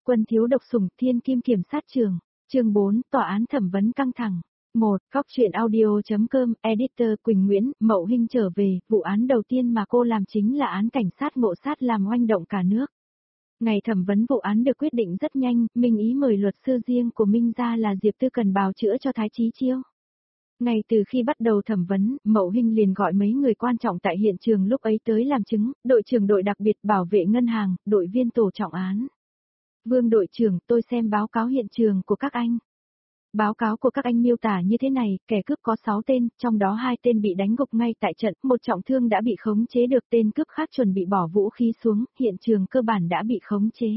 Quân thiếu độc sủng thiên kim kiểm sát trường. Chương 4, tòa án thẩm vấn căng thẳng. 1. Góc truyện audio.com, editor Quỳnh Nguyễn, Mậu Hinh trở về, vụ án đầu tiên mà cô làm chính là án cảnh sát ngộ sát làm oanh động cả nước. Ngày thẩm vấn vụ án được quyết định rất nhanh, Minh Ý mời luật sư riêng của Minh ra là Diệp Tư Cần bào chữa cho Thái Chí Chiêu. Ngay từ khi bắt đầu thẩm vấn, Mậu Hinh liền gọi mấy người quan trọng tại hiện trường lúc ấy tới làm chứng, đội trưởng đội đặc biệt bảo vệ ngân hàng, đội viên tổ trọng án. Vương đội trưởng, tôi xem báo cáo hiện trường của các anh. Báo cáo của các anh miêu tả như thế này, kẻ cướp có 6 tên, trong đó 2 tên bị đánh gục ngay tại trận, một trọng thương đã bị khống chế được, tên cướp khác chuẩn bị bỏ vũ khí xuống, hiện trường cơ bản đã bị khống chế.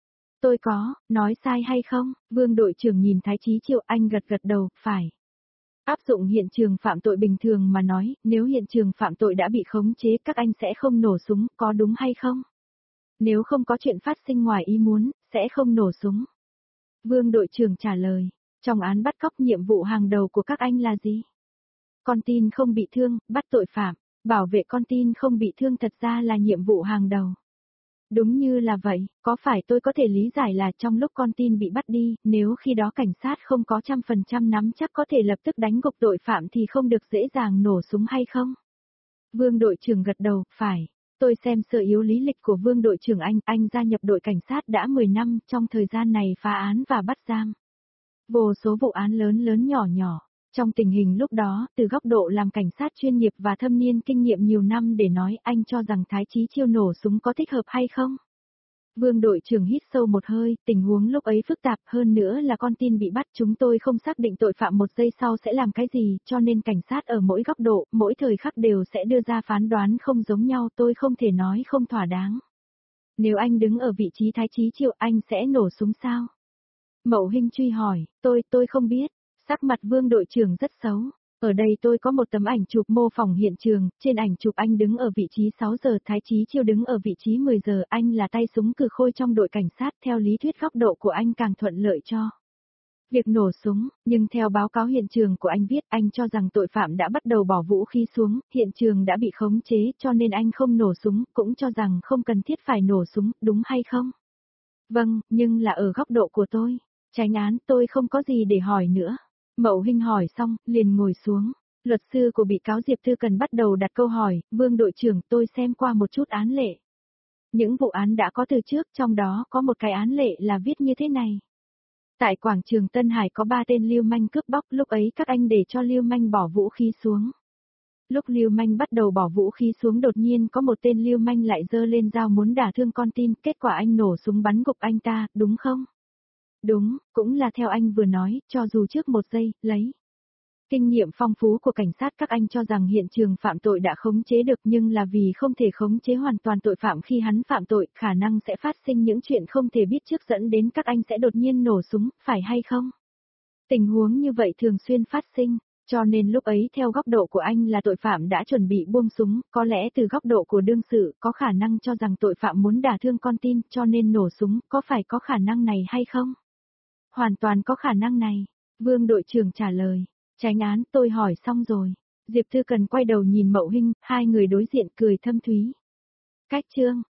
Tôi có, nói sai hay không? Vương đội trưởng nhìn Thái Chí Chiêu, anh gật gật đầu, phải. Áp dụng hiện trường phạm tội bình thường mà nói, nếu hiện trường phạm tội đã bị khống chế các anh sẽ không nổ súng, có đúng hay không? Nếu không có chuyện phát sinh ngoài ý muốn, sẽ không nổ súng. Vương đội trưởng trả lời, trong án bắt cóc nhiệm vụ hàng đầu của các anh là gì? Con tin không bị thương, bắt tội phạm, bảo vệ con tin không bị thương thật ra là nhiệm vụ hàng đầu. Đúng như là vậy, có phải tôi có thể lý giải là trong lúc con tin bị bắt đi, nếu khi đó cảnh sát không có 100% nắm chắc có thể lập tức đánh gục tội phạm thì không được dễ dàng nổ súng hay không? Vương đội trưởng gật đầu, phải. Tôi xem sơ yếu lý lịch của Vương đội trưởng anh gia nhập đội cảnh sát đã 10 năm, trong thời gian này phá án và bắt giam vô số vụ án lớn nhỏ nhỏ. Trong tình hình lúc đó, từ góc độ làm cảnh sát chuyên nghiệp và thâm niên kinh nghiệm nhiều năm để nói, anh cho rằng Thái Chí Chiêu nổ súng có thích hợp hay không? Vương đội trưởng hít sâu một hơi, tình huống lúc ấy phức tạp hơn nữa là con tin bị bắt, chúng tôi không xác định tội phạm một giây sau sẽ làm cái gì, cho nên cảnh sát ở mỗi góc độ, mỗi thời khắc đều sẽ đưa ra phán đoán không giống nhau, tôi không thể nói không thỏa đáng. Nếu anh đứng ở vị trí Thái Chí Chiêu, anh sẽ nổ súng sao? Mậu Hinh truy hỏi, tôi không biết. Sắc mặt Vương đội trưởng rất xấu. Ở đây tôi có một tấm ảnh chụp mô phỏng hiện trường, trên ảnh chụp anh đứng ở vị trí 6 giờ, Thái Chí Chiêu đứng ở vị trí 10 giờ, anh là tay súng cử khôi trong đội cảnh sát, theo lý thuyết góc độ của anh càng thuận lợi cho việc nổ súng, nhưng theo báo cáo hiện trường của anh viết, anh cho rằng tội phạm đã bắt đầu bỏ vũ khí xuống, hiện trường đã bị khống chế, cho nên anh không nổ súng, cũng cho rằng không cần thiết phải nổ súng, đúng hay không? Vâng, nhưng là ở góc độ của tôi. Chánh án, tôi không có gì để hỏi nữa. Mậu Hinh hỏi xong, liền ngồi xuống. Luật sư của bị cáo Diệp Tư Cần bắt đầu đặt câu hỏi, Vương đội trưởng, tôi xem qua một chút án lệ. Những vụ án đã có từ trước, trong đó có một cái án lệ là viết như thế này. Tại quảng trường Tân Hải có 3 tên lưu manh cướp bóc, lúc ấy các anh để cho lưu manh bỏ vũ khí xuống. Lúc lưu manh bắt đầu bỏ vũ khí xuống đột nhiên có một tên lưu manh lại giơ lên dao muốn đả thương con tin, kết quả anh nổ súng bắn gục anh ta, đúng không? Đúng, cũng là theo anh vừa nói, cho dù trước một giây, lấy kinh nghiệm phong phú của cảnh sát các anh cho rằng hiện trường phạm tội đã khống chế được nhưng là vì không thể khống chế hoàn toàn tội phạm khi hắn phạm tội, khả năng sẽ phát sinh những chuyện không thể biết trước dẫn đến các anh sẽ đột nhiên nổ súng, phải hay không? Tình huống như vậy thường xuyên phát sinh, cho nên lúc ấy theo góc độ của anh là tội phạm đã chuẩn bị buông súng, có lẽ từ góc độ của đương sự có khả năng cho rằng tội phạm muốn đả thương con tin cho nên nổ súng, có phải có khả năng này hay không? Hoàn toàn có khả năng này, Vương đội trưởng trả lời. Chánh án, tôi hỏi xong rồi. Diệp Tư Cần quay đầu nhìn Mậu Hinh, hai người đối diện cười thâm thúy. Cách chương,